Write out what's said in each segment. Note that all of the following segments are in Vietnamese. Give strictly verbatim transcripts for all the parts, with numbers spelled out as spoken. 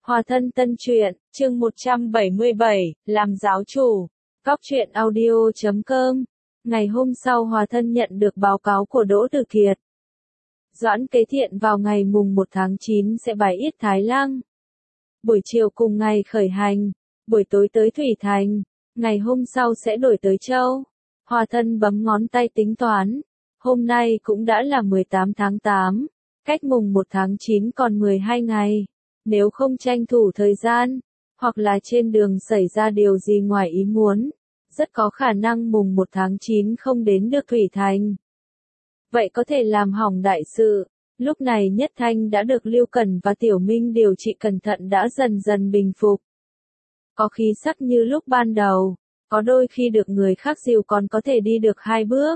Hòa thân tân truyện, chương một trăm bảy mươi bảy, làm giáo chủ. Góc truyện audio chấm com. Ngày hôm sau Hòa thân nhận được báo cáo của Đỗ Tử Kiệt. Doãn Kế Thiện vào ngày mùng một tháng chín sẽ bái yết Thái Lăng. Buổi chiều cùng ngày khởi hành, buổi tối tới Thủy Thành, ngày hôm sau sẽ đổi tới Châu. Hòa thân bấm ngón tay tính toán, hôm nay cũng đã là mười tám tháng tám, cách mùng một tháng chín còn mười hai ngày. Nếu không tranh thủ thời gian, hoặc là trên đường xảy ra điều gì ngoài ý muốn, rất có khả năng mùng một tháng chín không đến được Thủy Thành. Vậy có thể làm hỏng đại sự. Lúc này Nhất Thanh đã được Lưu Cẩn và Tiểu Minh điều trị cẩn thận đã dần dần bình phục. Có khí sắc như lúc ban đầu, có đôi khi được người khác dìu còn có thể đi được hai bước.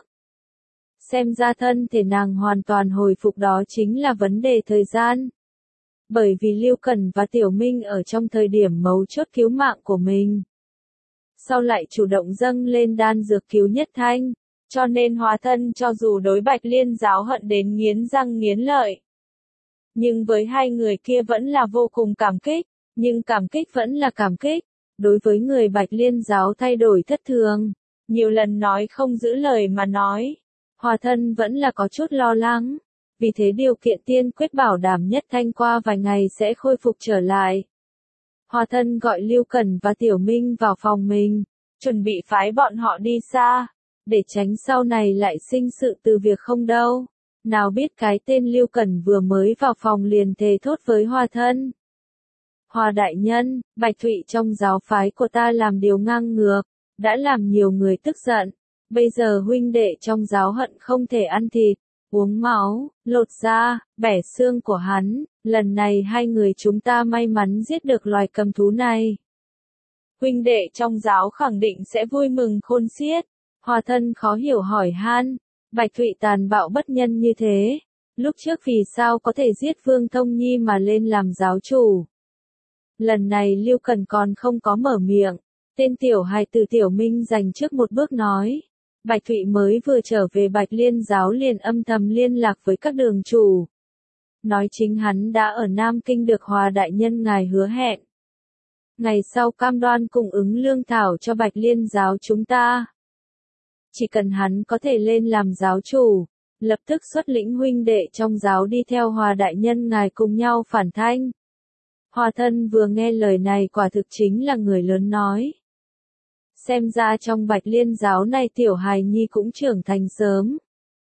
Xem ra thân thể nàng hoàn toàn hồi phục đó chính là vấn đề thời gian. Bởi vì Lưu Cẩn và Tiểu Minh ở trong thời điểm mấu chốt cứu mạng của mình. Sau lại chủ động dâng lên đan dược cứu Nhất Thanh, cho nên Hòa thân cho dù đối Bạch Liên giáo hận đến nghiến răng nghiến lợi. Nhưng với hai người kia vẫn là vô cùng cảm kích, nhưng cảm kích vẫn là cảm kích. Đối với người Bạch Liên giáo thay đổi thất thường, nhiều lần nói không giữ lời mà nói, Hòa thân vẫn là có chút lo lắng. Vì thế điều kiện tiên quyết bảo đảm Nhất Thanh qua vài ngày sẽ khôi phục trở lại. Hòa thân gọi Lưu Cẩn và Tiểu Minh vào phòng mình, chuẩn bị phái bọn họ đi xa, để tránh sau này lại sinh sự từ việc không đâu. Nào biết cái tên Lưu Cẩn vừa mới vào phòng liền thề thốt với Hòa thân. Hòa đại nhân, Bạch Thụy trong giáo phái của ta làm điều ngang ngược, đã làm nhiều người tức giận. Bây giờ huynh đệ trong giáo hận không thể ăn thịt, uống máu, lột da, bẻ xương của hắn, lần này hai người chúng ta may mắn giết được loài cầm thú này. Huynh đệ trong giáo khẳng định sẽ vui mừng khôn xiết. Hòa thân khó hiểu hỏi han, Bạch Thụy tàn bạo bất nhân như thế, lúc trước vì sao có thể giết Vương Thông Nhi mà lên làm giáo chủ. Lần này Lưu Cẩn còn không có mở miệng, tên tiểu hài từ Tiểu Minh dành trước một bước nói. Bạch Thụy mới vừa trở về Bạch Liên giáo liền âm thầm liên lạc với các đường chủ. Nói chính hắn đã ở Nam Kinh được Hòa đại nhân ngài hứa hẹn. Ngày sau cam đoan cung ứng lương thảo cho Bạch Liên giáo chúng ta. Chỉ cần hắn có thể lên làm giáo chủ, lập tức xuất lĩnh huynh đệ trong giáo đi theo Hòa đại nhân ngài cùng nhau phản thanh. Hòa thân vừa nghe lời này quả thực chính là người lớn nói. Xem ra trong Bạch Liên giáo này tiểu hài nhi cũng trưởng thành sớm.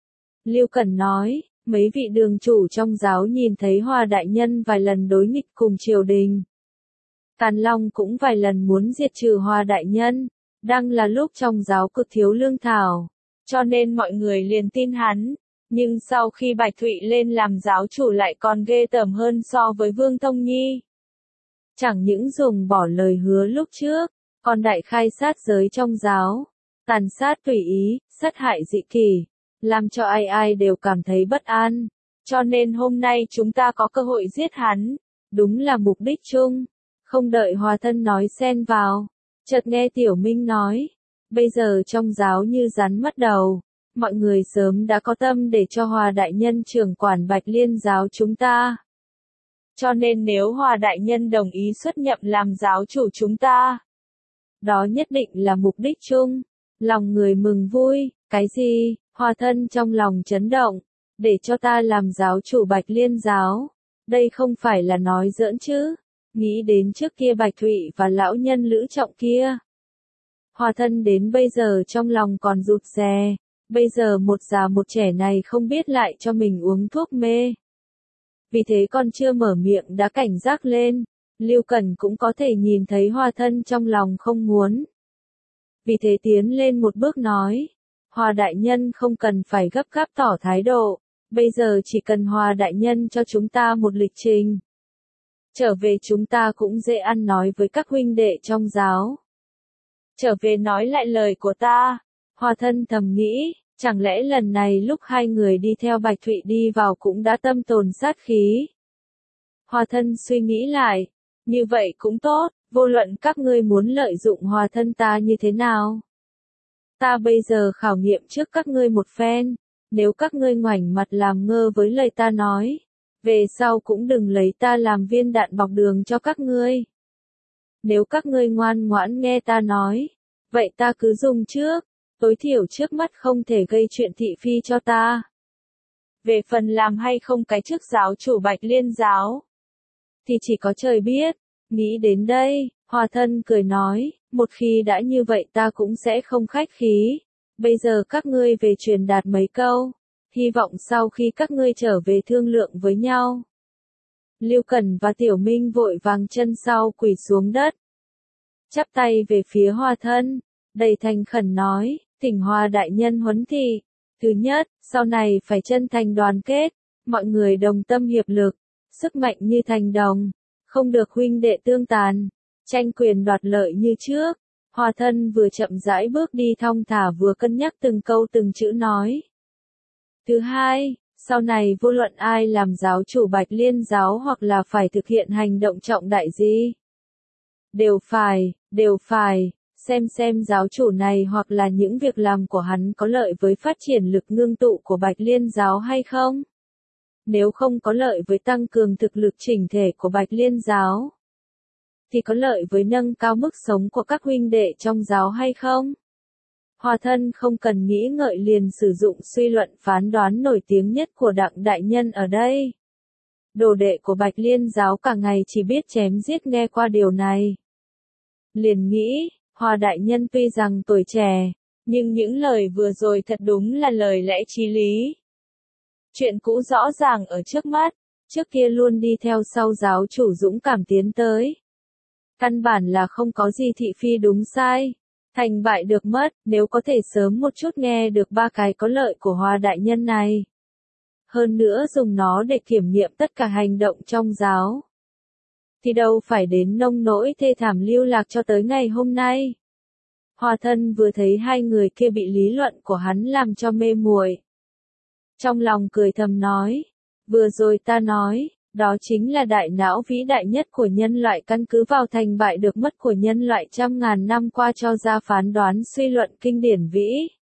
Lưu Cẩn nói, mấy vị đường chủ trong giáo nhìn thấy Hòa đại nhân vài lần đối nghịch cùng triều đình. Càn Long cũng vài lần muốn diệt trừ Hòa đại nhân, đang là lúc trong giáo cực thiếu lương thảo, cho nên mọi người liền tin hắn. Nhưng sau khi Bạch Thụy lên làm giáo chủ lại còn ghê tởm hơn so với Vương Thông Nhi. Chẳng những dùng bỏ lời hứa lúc trước, còn đại khai sát giới trong giáo, tàn sát tùy ý, sát hại dị kỷ, làm cho ai ai đều cảm thấy bất an. Cho nên hôm nay chúng ta có cơ hội giết hắn, đúng là mục đích chung. Không đợi Hòa thân nói xen vào, chợt nghe Tiểu Minh nói, bây giờ trong giáo như rắn mất đầu, mọi người sớm đã có tâm để cho Hòa đại nhân trưởng quản Bạch Liên giáo chúng ta. Cho nên nếu Hòa đại nhân đồng ý xuất nhậm làm giáo chủ chúng ta, đó nhất định là mục đích chung. Lòng người mừng vui, cái gì? Hòa thân trong lòng chấn động, để cho ta làm giáo chủ Bạch Liên giáo. Đây không phải là nói giỡn chứ. Nghĩ đến trước kia Bạch Thụy và lão nhân Lữ Trọng kia. Hòa thân đến bây giờ trong lòng còn rụt rè. Bây giờ một già một trẻ này không biết lại cho mình uống thuốc mê. Vì thế còn chưa mở miệng đã cảnh giác lên. Lưu Cẩn cũng có thể nhìn thấy Hòa thân trong lòng không muốn. Vì thế tiến lên một bước nói. Hòa đại nhân không cần phải gấp gáp tỏ thái độ. Bây giờ chỉ cần Hòa đại nhân cho chúng ta một lịch trình. Trở về chúng ta cũng dễ ăn nói với các huynh đệ trong giáo. Trở về nói lại lời của ta. Hòa thân thầm nghĩ, chẳng lẽ lần này lúc hai người đi theo Bạch Thụy đi vào cũng đã tâm tồn sát khí. Hòa thân suy nghĩ lại, như vậy cũng tốt, vô luận các ngươi muốn lợi dụng Hòa thân ta như thế nào. Ta bây giờ khảo nghiệm trước các ngươi một phen, nếu các ngươi ngoảnh mặt làm ngơ với lời ta nói, Về sau cũng đừng lấy ta làm viên đạn bọc đường cho các ngươi. Nếu các ngươi ngoan ngoãn nghe ta nói, vậy ta cứ dùng trước, tối thiểu trước mắt không thể gây chuyện thị phi cho ta. Về phần làm hay không cái chức giáo chủ Bạch Liên giáo, thì chỉ có trời biết. Nghĩ đến đây, Hòa Thân cười nói, một khi đã như vậy ta cũng sẽ không khách khí. Bây giờ các ngươi về truyền đạt mấy câu, hy vọng sau khi các ngươi trở về thương lượng với nhau. Lưu Cẩn và Tiểu Minh vội vàng chân sau quỳ xuống đất, chắp tay về phía Hòa Thân, đầy thành khẩn nói, thỉnh Hòa đại nhân huấn thị. Thứ nhất, sau này phải chân thành đoàn kết, mọi người đồng tâm hiệp lực, sức mạnh như thành đồng, không được huynh đệ tương tàn, tranh quyền đoạt lợi như trước. Hòa Thân vừa chậm rãi bước đi thong thả vừa cân nhắc từng câu từng chữ nói. Thứ hai, sau này vô luận ai làm giáo chủ Bạch Liên giáo hoặc là phải thực hiện hành động trọng đại gì, đều phải, đều phải, xem xem giáo chủ này hoặc là những việc làm của hắn có lợi với phát triển lực ngưng tụ của Bạch Liên giáo hay không. Nếu không có lợi với tăng cường thực lực chỉnh thể của Bạch Liên giáo, thì có lợi với nâng cao mức sống của các huynh đệ trong giáo hay không? Hòa Thân không cần nghĩ ngợi liền sử dụng suy luận phán đoán nổi tiếng nhất của Đặng đại nhân ở đây. Đồ đệ của Bạch Liên giáo cả ngày chỉ biết chém giết nghe qua điều này. Liền nghĩ, Hòa đại nhân tuy rằng tuổi trẻ, nhưng những lời vừa rồi thật đúng là lời lẽ chí lý. Chuyện cũ rõ ràng ở trước mắt, trước kia luôn đi theo sau giáo chủ dũng cảm tiến tới. Căn bản là không có gì thị phi đúng sai, thành bại được mất, nếu có thể sớm một chút nghe được ba cái có lợi của Hòa đại nhân này. Hơn nữa dùng nó để kiểm nghiệm tất cả hành động trong giáo, thì đâu phải đến nông nỗi thê thảm lưu lạc cho tới ngày hôm nay. Hòa Thân vừa thấy hai người kia bị lý luận của hắn làm cho mê muội, trong lòng cười thầm nói, vừa rồi ta nói, đó chính là đại não vĩ đại nhất của nhân loại căn cứ vào thành bại được mất của nhân loại trăm ngàn năm qua cho ra phán đoán suy luận kinh điển vĩ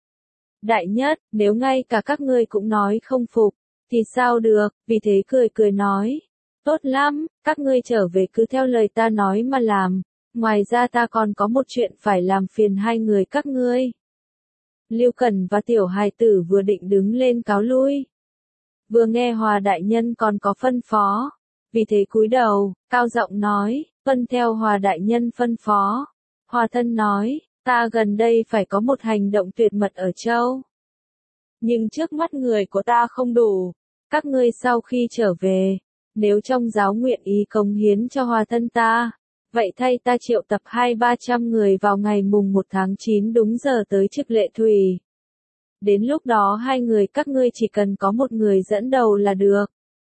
đại nhất, nếu ngay cả các ngươi cũng nói không phục, thì sao được, vì thế cười cười nói, tốt lắm, các ngươi trở về cứ theo lời ta nói mà làm, ngoài ra ta còn có một chuyện phải làm phiền hai người các ngươi. Lưu Cẩn và Tiểu Hài Tử vừa định đứng lên cáo lui, vừa nghe Hòa đại nhân còn có phân phó, vì thế cúi đầu, cao giọng nói, vâng theo Hòa đại nhân phân phó. Hòa Thân nói, ta gần đây phải có một hành động tuyệt mật ở châu, nhưng trước mắt người của ta không đủ, các ngươi sau khi trở về, nếu trong giáo nguyện ý cống hiến cho Hòa Thân ta, vậy thay ta triệu tập hai ba trăm người vào ngày mùng một tháng chín đúng giờ tới Trực Lệ Thủy. Đến lúc đó hai người các ngươi chỉ cần có một người dẫn đầu là được.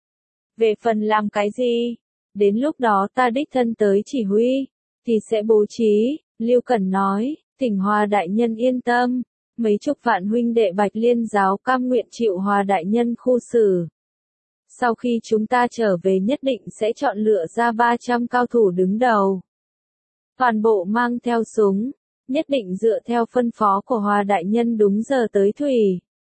Về phần làm cái gì, đến lúc đó ta đích thân tới chỉ huy, thì sẽ bố trí. Lưu Cẩn nói, thỉnh Hòa đại nhân yên tâm, mấy chục vạn huynh đệ Bạch Liên giáo cam nguyện chịu Hòa đại nhân khu xử. Sau khi chúng ta trở về nhất định sẽ chọn lựa ra ba trăm cao thủ đứng đầu. Toàn bộ mang theo súng, nhất định dựa theo phân phó của Hòa đại nhân đúng giờ tới Thủy.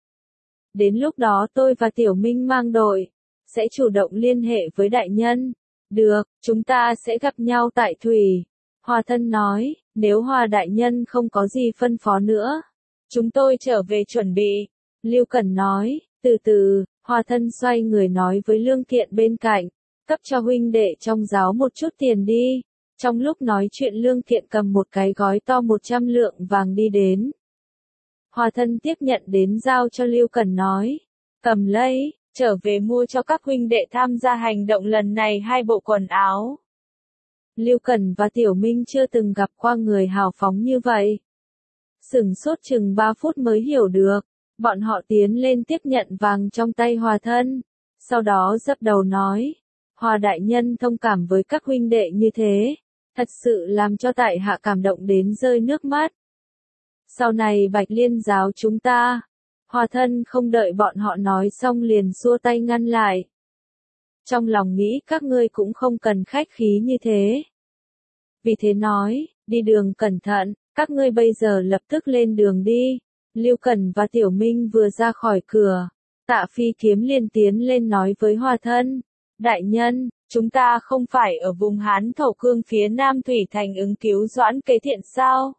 Đến lúc đó tôi và Tiểu Minh mang đội, sẽ chủ động liên hệ với đại nhân. Được, chúng ta sẽ gặp nhau tại Thủy. Hòa Thân nói, nếu Hòa đại nhân không có gì phân phó nữa, chúng tôi trở về chuẩn bị. Lưu Cẩn nói, từ từ, Hòa Thân xoay người nói với Lương Thiện bên cạnh, cấp cho huynh đệ trong giáo một chút tiền đi. Trong lúc nói chuyện Lương Thiện cầm một cái gói to một trăm lượng vàng đi đến. Hòa Thân tiếp nhận đến giao cho Lưu Cẩn nói, cầm lấy, trở về mua cho các huynh đệ tham gia hành động lần này hai bộ quần áo. Lưu Cẩn và Tiểu Minh chưa từng gặp qua người hào phóng như vậy. Sửng sốt chừng ba phút mới hiểu được, bọn họ tiến lên tiếp nhận vàng trong tay Hòa Thân, sau đó dập đầu nói, Hòa đại nhân thông cảm với các huynh đệ như thế, thật sự làm cho tại hạ cảm động đến rơi nước mắt. Sau này Bạch Liên giáo chúng ta, Hòa Thân không đợi bọn họ nói xong liền xua tay ngăn lại. Trong lòng nghĩ các ngươi cũng không cần khách khí như thế. Vì thế nói, đi đường cẩn thận, các ngươi bây giờ lập tức lên đường đi. Lưu Cẩn và Tiểu Minh vừa ra khỏi cửa, Tạ Phi Kiếm liền tiến lên nói với Hòa Thân, Đại nhân, chúng ta không phải ở vùng Hán Thổ Cương phía Nam Thủy Thành ứng cứu Doãn Kế Thiện sao?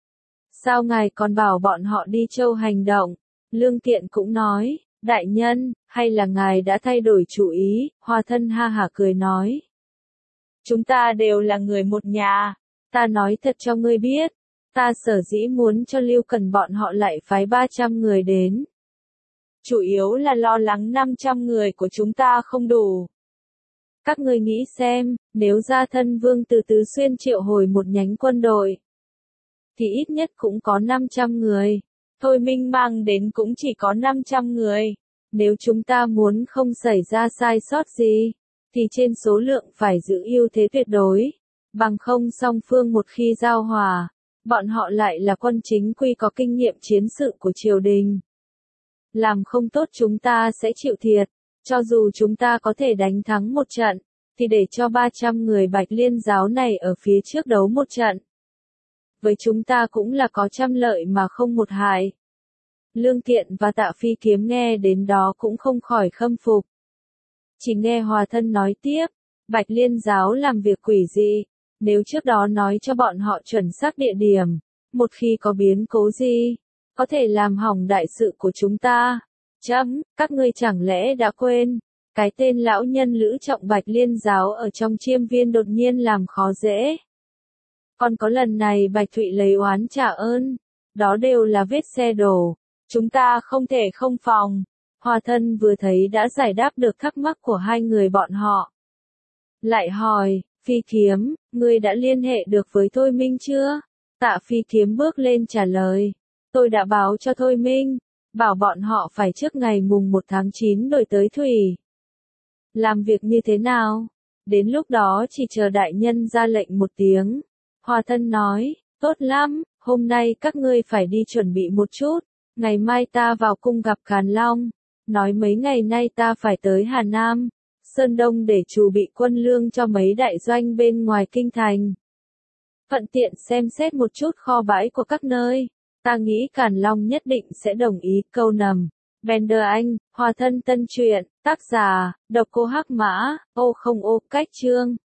Sao ngài còn bảo bọn họ đi châu hành động? Lương Tiện cũng nói, đại nhân, hay là ngài đã thay đổi chủ ý? Hòa Thân ha hả cười nói. Chúng ta đều là người một nhà, ta nói thật cho ngươi biết, ta sở dĩ muốn cho Lưu Cần bọn họ lại phái ba trăm người đến. Chủ yếu là lo lắng năm trăm người của chúng ta không đủ. Các ngươi nghĩ xem, nếu Gia Thân Vương từ Tứ Xuyên triệu hồi một nhánh quân đội, thì ít nhất cũng có năm trăm người. Thôi Minh mang đến cũng chỉ có năm trăm người. Nếu chúng ta muốn không xảy ra sai sót gì, thì trên số lượng phải giữ ưu thế tuyệt đối. Bằng không song phương một khi giao hòa, bọn họ lại là quân chính quy có kinh nghiệm chiến sự của triều đình. Làm không tốt chúng ta sẽ chịu thiệt. Cho dù chúng ta có thể đánh thắng một trận, thì để cho ba trăm người Bạch Liên giáo này ở phía trước đấu một trận. Với chúng ta cũng là có trăm lợi mà không một hại. Lương Tiện và Tạ Phi Kiếm nghe đến đó cũng không khỏi khâm phục. Chỉ nghe Hòa Thân nói tiếp, Bạch Liên giáo làm việc quỷ dị, nếu trước đó nói cho bọn họ chuẩn xác địa điểm, một khi có biến cố gì, có thể làm hỏng đại sự của chúng ta. Chấm, các ngươi chẳng lẽ đã quên, cái tên lão nhân Lữ Trọng Bạch Liên giáo ở trong Chiêm Viên đột nhiên làm khó dễ. Còn có lần này Bạch Thụy lấy oán trả ơn, đó đều là vết xe đổ, chúng ta không thể không phòng. Hòa Thân vừa thấy đã giải đáp được thắc mắc của hai người bọn họ. Lại hỏi, Phi Kiếm, ngươi đã liên hệ được với Thôi Minh chưa? Tạ Phi Kiếm bước lên trả lời, tôi đã báo cho Thôi Minh, bảo bọn họ phải trước ngày mùng một tháng chín đổi tới Thủy. Làm việc như thế nào? Đến lúc đó chỉ chờ đại nhân ra lệnh một tiếng. Hòa Thân nói, tốt lắm, hôm nay các ngươi phải đi chuẩn bị một chút, ngày mai ta vào cung gặp Càn Long, nói mấy ngày nay ta phải tới Hà Nam, Sơn Đông để chuẩn bị quân lương cho mấy đại doanh bên ngoài kinh thành. Thuận tiện xem xét một chút kho bãi của các nơi, ta nghĩ Càn Long nhất định sẽ đồng ý. Câu nầm. Bender Anh, Hòa Thân tân truyện, tác giả, Độc Cô Hắc Mã, ô không ô, cách chương.